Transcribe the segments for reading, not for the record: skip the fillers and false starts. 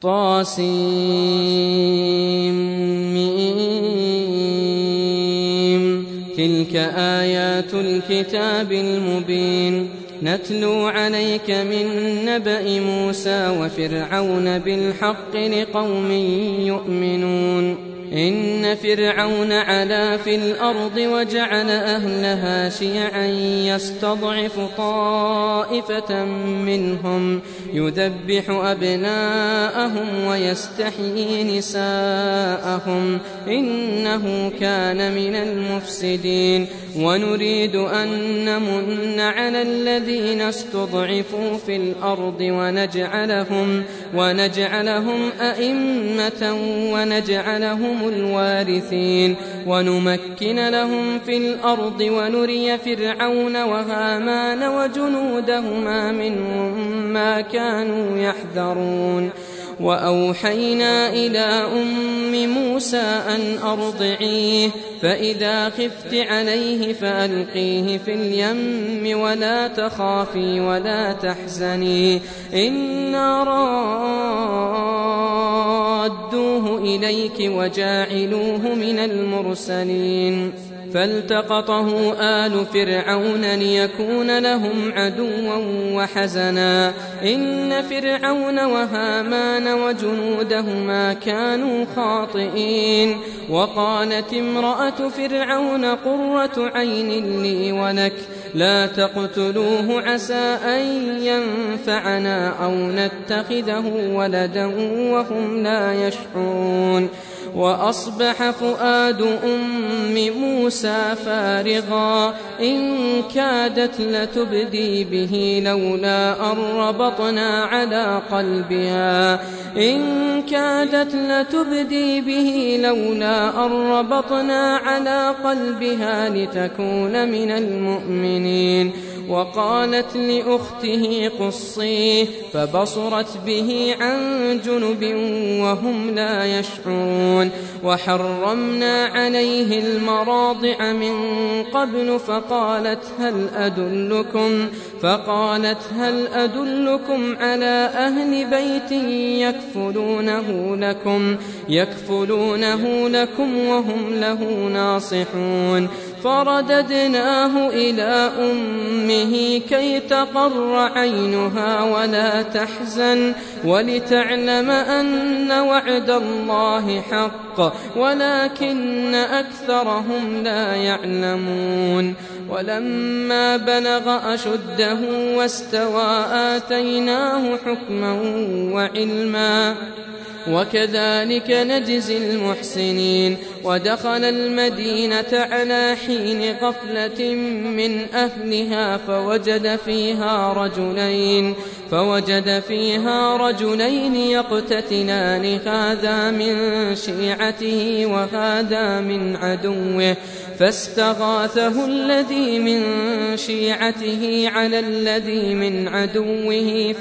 طاسيم تلك آيات الكتاب المبين نتلو عليك من نبأ موسى وفرعون بالحق لقوم يؤمنون إن فرعون علا في الأرض وجعل أهلها شيعا يستضعف طائفة منهم يذبح أبناءهم ويستحيي نساءهم إنه كان من المفسدين ونريد أن نمن على الذين استضعفوا في الأرض ونجعلهم أئمة ونجعلهم الوارثين ونمكن لهم في الأرض ونري فرعون وهامان وجنودهما منهم ما كانوا يحذرون وأوحينا إلى أم موسى أن أرضعيه فإذا خفت عليه فألقيه في اليم ولا تخافي ولا تحزني إنا رادوه إليك وجاعلوه من المرسلين فالتقطه آل فرعون ليكون لهم عدوا وحزنا إن فرعون وهامان وجنودهما كانوا خاطئين وقالت امرأة فرعون قرة عين لي ولك لا تقتلوه عسى أن ينفعنا أو نتخذه ولدا وهم لا يشعرون وأصبح فؤاد أم موسى فارغا إن كادت لتبدي به لولا أن ربطنا على قلبها لتكون من المؤمنين وقالت لأخته قصيه فبصرت به عن جنب وهم لا يشعرون وحرمنا عليه المراضع من قبل فقالت هل أدلكم على أهل بيت يكفلونه لكم وهم له ناصحون فرددناه إلى أمه كي تقر عينها ولا تحزن ولتعلم أن وعد الله حق ولكن أكثرهم لا يعلمون ولما بلغ أشده واستوى آتيناه حكما وعلما وكذلك نجزي المحسنين ودخل المدينة على حين غفلة من أهلها فوجد فيها رجلين يقتتلان هذا من شيعته وهذا من عدوه فاستغاثه الذي من شيعته على الذي من عدوه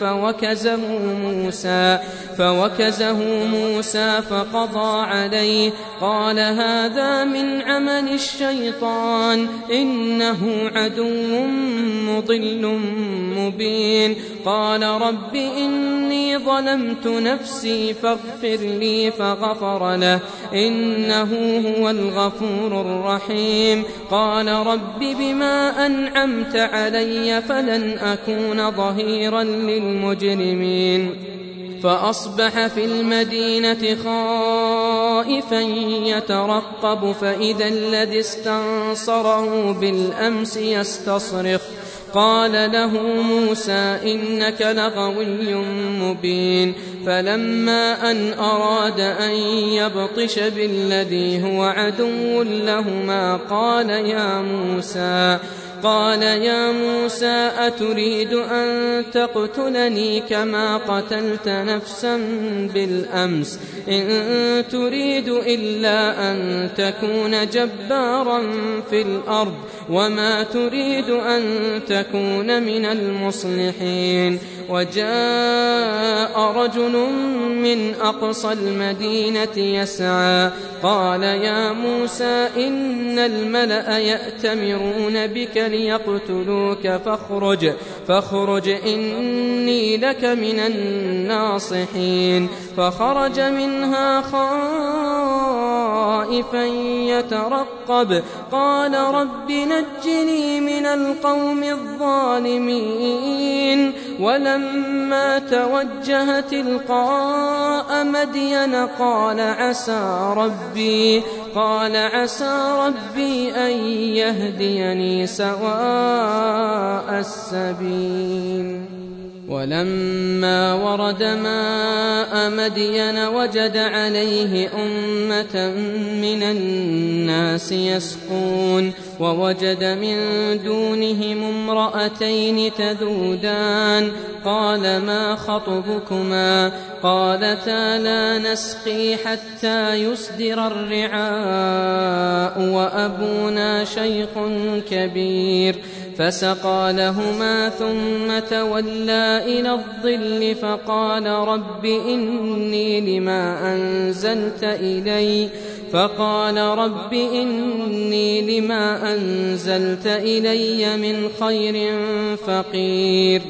فوكزه موسى فقضى عليه قال هذا من عمل الشيطان إنه عدو مضل مبين قال رب إني ظلمت نفسي فاغفر لي فغفر له إنه هو الغفور الرحيم قال رب بما أنعمت علي فلن أكون ظهيرا للمجرمين فأصبح في المدينة خائفا يترقب فإذا الذي استنصره بالأمس يستصرخ قال له موسى إنك لغوي مبين فلما أن أراد أن يبطش بالذي هو عدو لهما قال يا موسى أتريد أن تقتلني كما قتلت نفسا بالأمس إن تريد إلا أن تكون جبارا في الأرض وما تريد أن تكون من المصلحين. وجاء رجل من أقصى المدينة يسعى قال يا موسى إن الملأ يأتمرون بك ليقتلوك فاخرج إني لك من الناصحين. فخرج منها خائفا يترقب قال رب نجني من القوم الظالمين. ولما توجه تلقاء مدين قال عسى ربي أن يهديني سواء السبيل. ولما ورد ماء مدين وجد عليه أمة من الناس يسقون ووجد من دونهم امرأتين تذودان قال ما خطبكما قالتا لا نسقي حتى يصدر الرعاء وأبونا شيخ كبير. فسقى لهما ثم تولى إلى الظل فقال رب إني لما أنزلت إلي من خير فقير.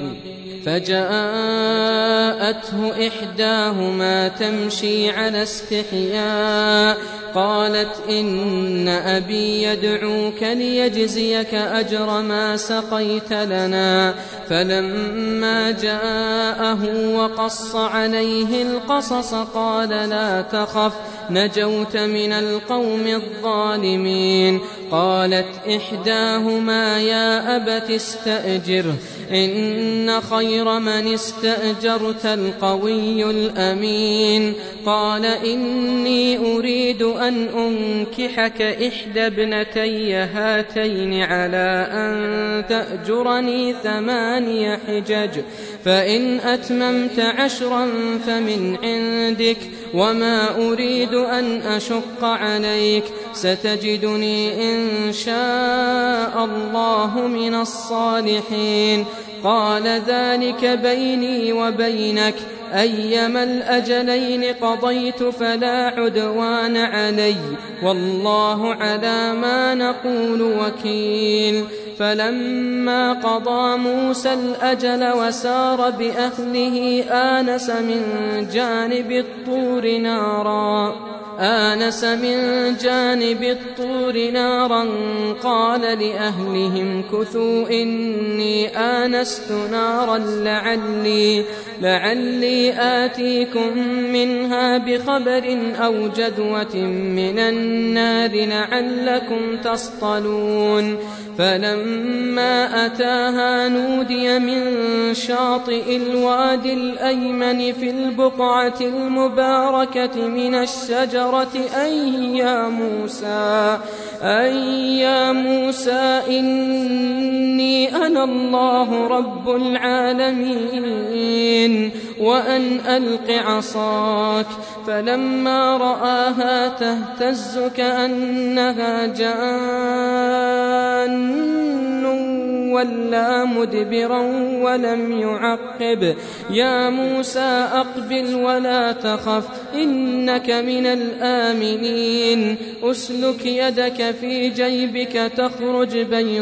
فجاءته إحداهما تمشي على استحياء قالت إن أبي يدعوك ليجزيك أجر ما سقيت لنا. فلما جاءه وقص عليه القصص قال لا تخف نجوت من القوم الظالمين. قالت إحداهما يا أبت استأجره إن خير من استأجرت القوي الأمين. قال إني أريد أن أنكحك إحدى ابنتي هاتين على أن تأجرني 8 حجج فإن أتممت 10 فمن عندك وما أريد أن أشق عليك ستجدني إن شاء الله من الصالحين. قال ذلك بيني وبينك أيما الأجلين قضيت فلا عدوان علي والله على ما نقول وكيل. فلما قضى موسى الأجل وسار بأهله آنس من جانب الطور نارا قال لأهلهم كثوا إني آنست نارا لعلي آتيكم منها بخبر أو جذوة من النار لعلكم تصطلون. فلما أتاها نودي من شاطئ الوادي الأيمن في البقعة المباركة من الشجرة أي يا موسى إني أنا الله رب العالمين وأن ألق عصاك. فلما رآها تهتز كأنها جان ولا مدبرا ولم يعقب. يا موسى أقبل ولا تخف إنك من الآمنين. أسلك يدك في جيبك تخرج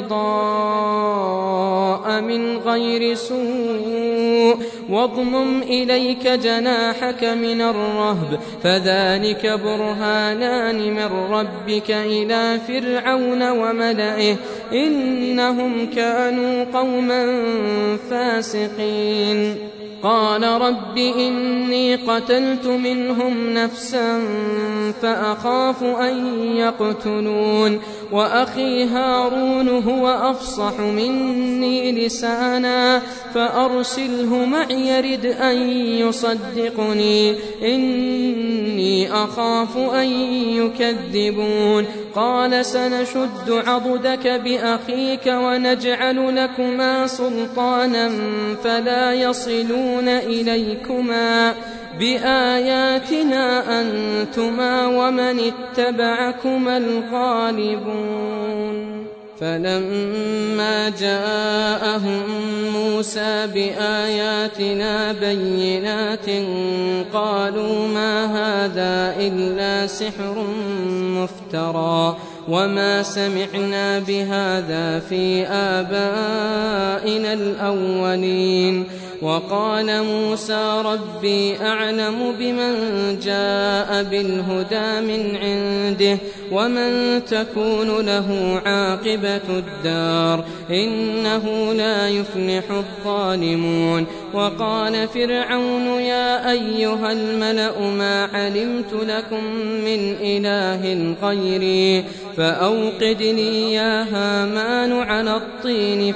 بيضاء من غير سوء واضمم إليك جناحك من الرهب فذلك برهانان من ربك إلى فرعون وملئه إنهم كانوا قوما فاسقين. قال رب إني قتلت منهم نفسا فأخاف أن يقتلون وأخي هارون هو أفصح مني لسانا فأرسله معي رد أن يصدقني إني أخاف أن يكذبون. قال سنشد عضدك بأخيك ونجعل لكما سلطانا فلا يصلون إليكما بآياتنا أنتما ومن اتبعكما الغالبون. فلما جاءهم موسى بآياتنا بينات قالوا ما هذا إلا سحر مفترى وما سمعنا بهذا في آبائنا الأولين. وقال موسى ربي أعلم بمن جاء بالهدى من عنده ومن تكون له عاقبة الدار إنه لا يفلح الظالمون. وقال فرعون يا أيها الملأ ما علمت لكم من إله غيري فأوقد لي يا هامان على الطين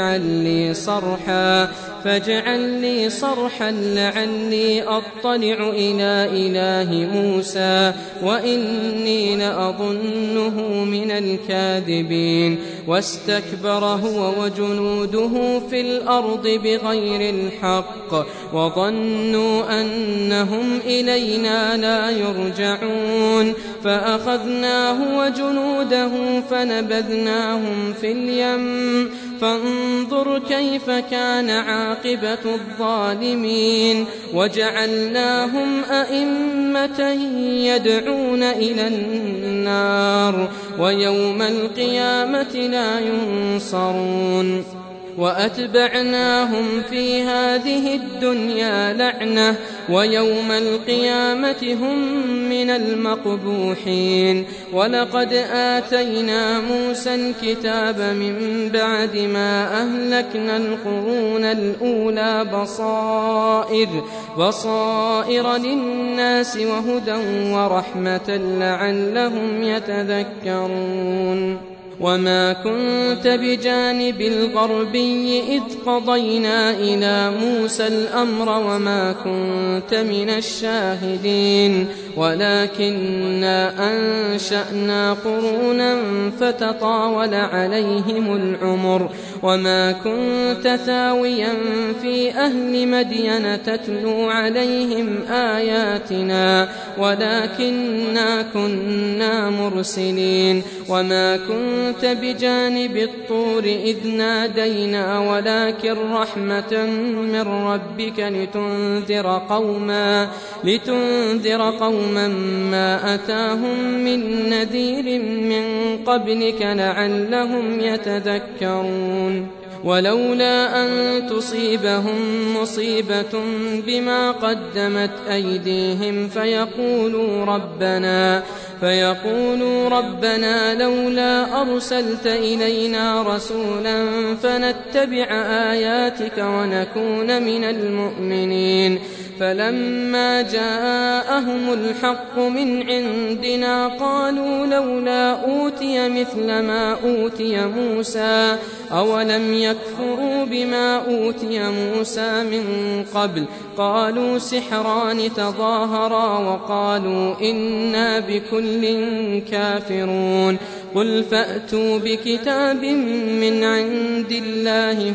فاجعل لي صرحا لعلي أطلع إلى إله موسى وإني لأظنه من الكاذبين. واستكبر هو وجنوده في الأرض بغير الحق وظنوا أنهم إلينا لا يرجعون فأخذناه وجنوده فنبذناهم في اليم فانظر كيف كان عاقبة الظالمين. وجعلناهم أئمة يدعون إلى النار ويوم القيامة لا ينصرون. وأتبعناهم في هذه الدنيا لعنة ويوم القيامة هم من المقبوحين. ولقد آتينا موسى الكتاب من بعد ما أهلكنا القرون الأولى بصائر للناس وهدى ورحمة لعلهم يتذكرون. وما كنت بجانب الغربي إذ قضينا إلى موسى الأمر وما كنت من الشاهدين ولكننا أنشأنا قرونا فتطاول عليهم العمر وما كنت ثاويا في أهل مدين تتلو عليهم آياتنا ولكننا كنا مرسلين. وما كنت بجانب الطور إذ نادينا ولكن رحمة من ربك لتنذر قوما ما أتاهم من نذير من قبلك لعلهم يتذكرون. ولولا أن تصيبهم مصيبة بما قدمت أيديهم فيقولوا ربنا لولا أرسلت إلينا رسولا فنتبع آياتك ونكون من المؤمنين. فلما جاءهم الحق من عندنا قالوا لولا أوتي مثل ما أوتي موسى أولم يكفروا بما أوتي موسى من قبل قالوا سحران تظاهرا وقالوا إنا بكل كافرون. قل فأتوا بكتاب من عند الله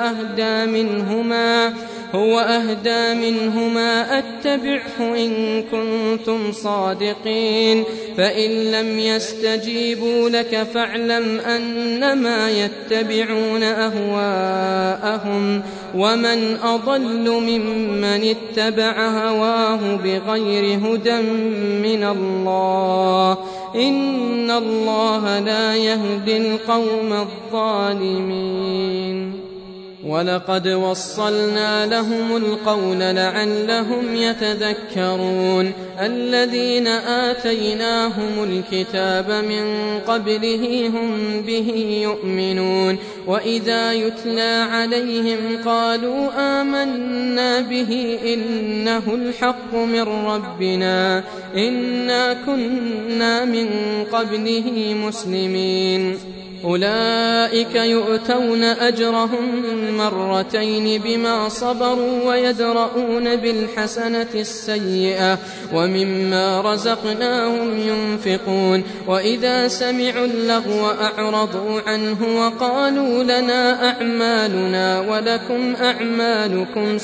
هو أهدى منهما أتبعه إن كنتم صادقين. فإن لم يستجيبوا لك فاعلم أنما يتبعون أهواءهم ومن أضل ممن اتبع هواه بغير هدى من الله إن الله لا يهدي القوم الظالمين. ولقد وصلنا لهم القول لعلهم يتذكرون. الذين آتيناهم الكتاب من قبله هم به يؤمنون وإذا يتلى عليهم قالوا آمنا به إنه الحق من ربنا إنا كنا من قبله مسلمين. أولئك يؤتون أجرهم مرتين بما صبروا ويدرؤون بالحسنة السيئة ومما رزقناهم ينفقون. وإذا سمعوا اللغو أعرضوا عنه وقالوا لنا أعمالنا ولكم أعمالكم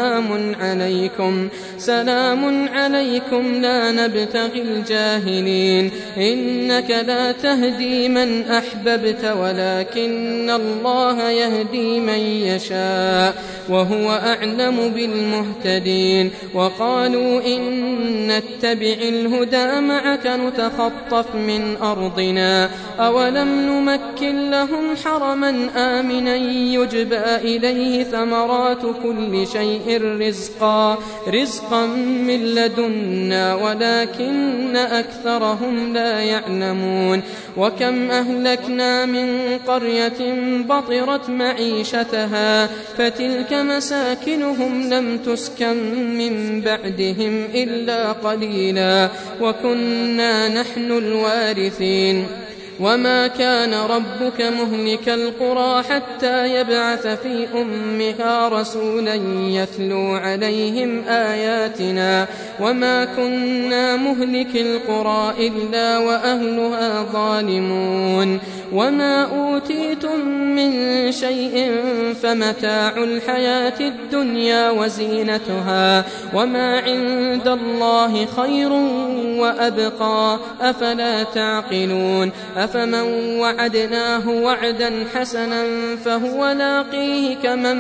سلام عليكم لا نبتغي الجاهلين إنك لا تهدي من أحببت هديت ولكن الله يهدي من يشاء وهو أعلم بالمهتدين وقالوا إن نتبع الهدى معك نتخطف من أرضنا أولم نمكن لهم حرما آمنا يجبى إليه ثمرات كل شيء رزقا من لدنا ولكن أكثرهم لا يعلمون وكم أهلكنا من قرية بطرت معيشتها فتلك مساكنهم لم تسكن من بعدهم إلا قليلا وكنا نحن الوارثين وما كان ربك مهلك القرى حتى يبعث في أمها رسولا يتلو عليهم آياتنا وما كنا مهلك القرى إلا وأهلها ظالمون وما أوتيتم من شيء فمتاع الحياة الدنيا وزينتها وما عند الله خير وأبقى أفلا تعقلون أفمن وعدناه وعدا حسنا فهو لاقيه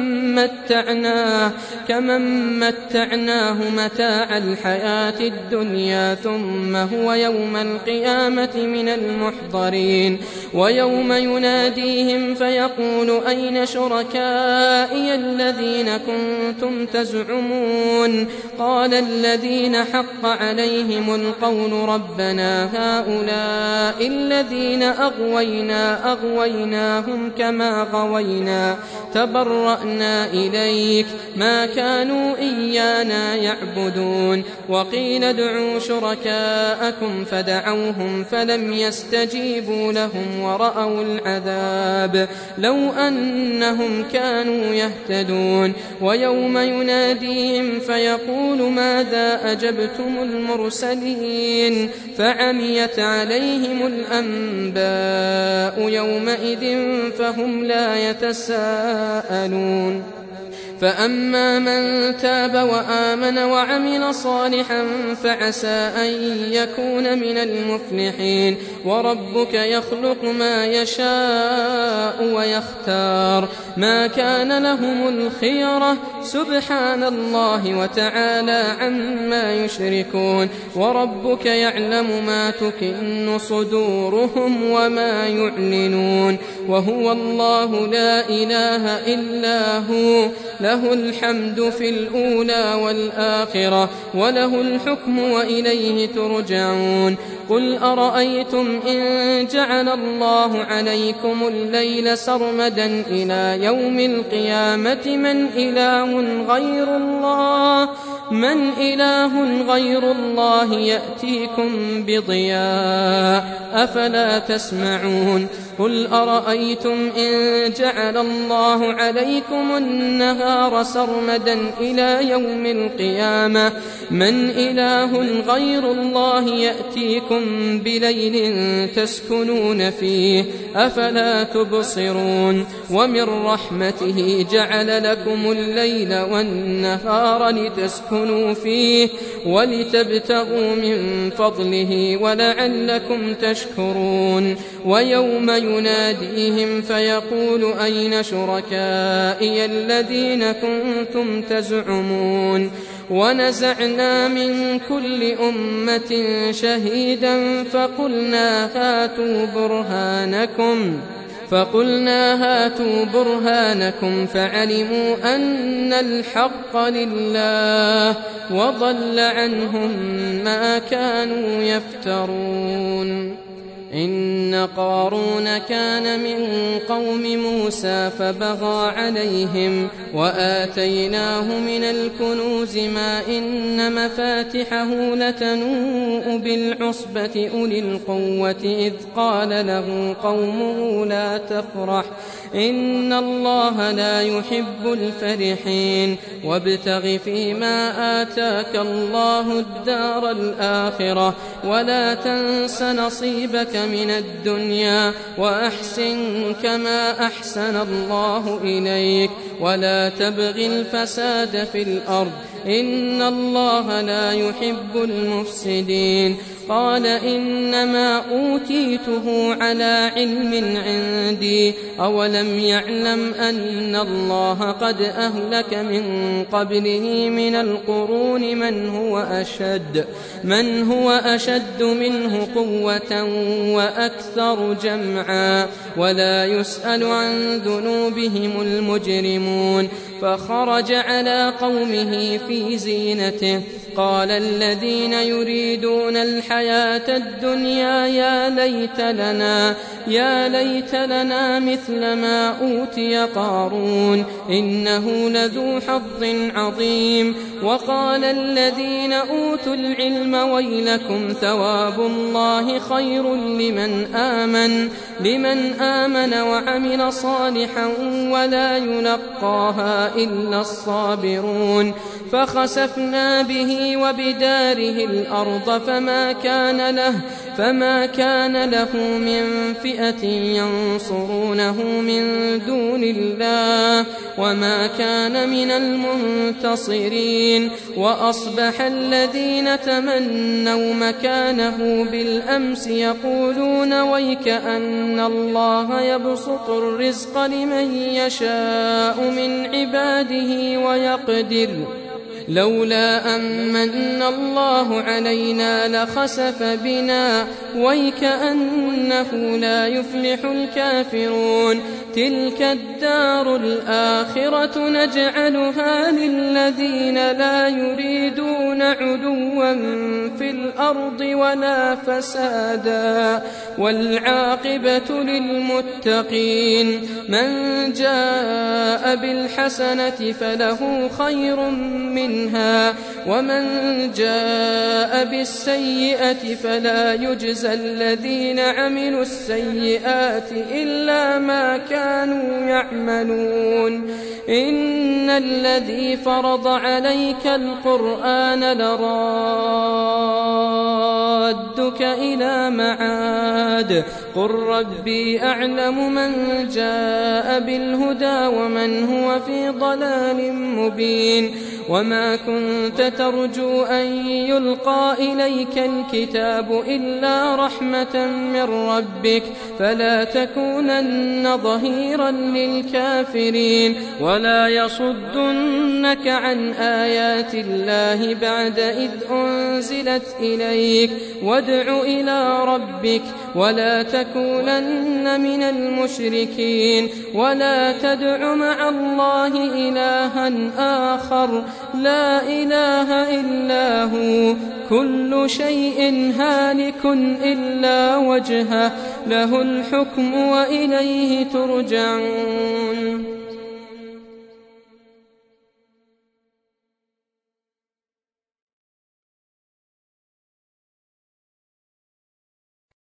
كمن متعناه متاع الحياة الدنيا ثم هو يوم القيامة من المحضرين ويوم يناديهم فيقول أين شركائي الذين كنتم تزعمون قال الذين حق عليهم القول ربنا هؤلاء الذين أغويناهم كما غوينا تبرأنا إليك ما كانوا إيانا يعبدون وقيل ادعوا شركاءكم فدعوهم فلم يستجيبوا لهم ورأوا العذاب لو أنهم كانوا يهتدون ويوم يناديهم فيقول ماذا أجبتم المرسلين فعميت عليهم الأنباء يومئذ فهم لا يتساءلون فأما من تاب وآمن وعمل صالحا فعسى أن يكون من المفلحين وربك يخلق ما يشاء ويختار ما كان لهم الخيرة سبحان الله وتعالى عما يشركون وربك يعلم ما تكن صدورهم وما يعلنون وهو الله لا إله إلا هو له الحمد في الأولى والآخرة وله الحكم وإليه ترجعون قل أرأيتم إن جعل الله عليكم الليل سرمدا إلى يوم القيامة من إله غير الله يأتيكم بضياء أفلا تسمعون قل أرأيتم إن جعل الله عليكم النهار سرمدا إلى يوم القيامة من إله غير الله يأتيكم بليل تسكنون فيه أفلا تبصرون ومن رحمته جعل لكم الليل والنهار لتسكنوا فيه ولتبتغوا من فضله ولعلكم تشكرون ويوم يناديهم فيقول أين شركائي الذين كنتم تزعمون ونزعنا من كل أمة شهيدا فقلنا هاتوا برهانكم فعلموا أن الحق لله وضل عنهم ما كانوا يفترون إن قارون كان من قوم موسى فبغى عليهم وآتيناه من الكنوز ما إن مفاتحه لتنوء بالعصبة أولي القوة إذ قال له قومه لا تفرح إن الله لا يحب الفرحين وابتغ فيما آتاك الله الدار الآخرة ولا تنس نصيبك من الدنيا وأحسن كما أحسن الله إليك ولا تبغ الفساد في الأرض إن الله لا يحب المفسدين. قال إنما أوتيته على علم عندي أولم يعلم أن الله قد أهلك من قبله من القرون من هو أشد منه قوة وأكثر جمعا ولا يسأل عن ذنوبهم المجرمون. فخرج على قومه في زينته قال الذين يريدون الحياة الدنيا يا ليت لنا مثل ما أوتي قارون إنه لذو حظ عظيم. وقال الذين أوتوا العلم ويلكم ثواب الله خير لمن آمن وعمل صالحا ولا يلقاها إلا الصابرون. فخسفنا به وبداره الأرض فما كان له من فئة ينصرونه من دون الله وما كان من المنتصرين. وأصبح الذين تمنوا مكانه بالأمس يقولون ويكأن الله يبسط الرزق لمن يشاء من عباده ويقدر لولا أمن الله علينا لخسف بنا ويكأنه لا يفلح الكافرون. تلك الدار الآخرة نجعلها للذين لا يريدون علوا في الأرض ولا فسادا والعاقبة للمتقين. من جاء بالحسنة فله خير منها ومن جاء بالسيئة فلا يجزى الذين عملوا السيئات إلا ما كانوا يعملون. إن الذي فرض عليك القرآن لرادك إلى معاد قل ربي أعلم من جاء بالهدى ومن هو في ضلال مبين. وما كنت ترجو أن يلقى إليك الكتاب إلا رحمة من ربك فلا تكونن ظهيرا للكافرين ولا يصدنك عن آيات الله بعد إذ أنزلت إليك وادع إلى ربك ولا تكونن من المشركين. ولا تدع مع الله إلها آخر لا إله إلا هو كل شيء هالك إلا وجهه له الحكم وإليه ترجعون.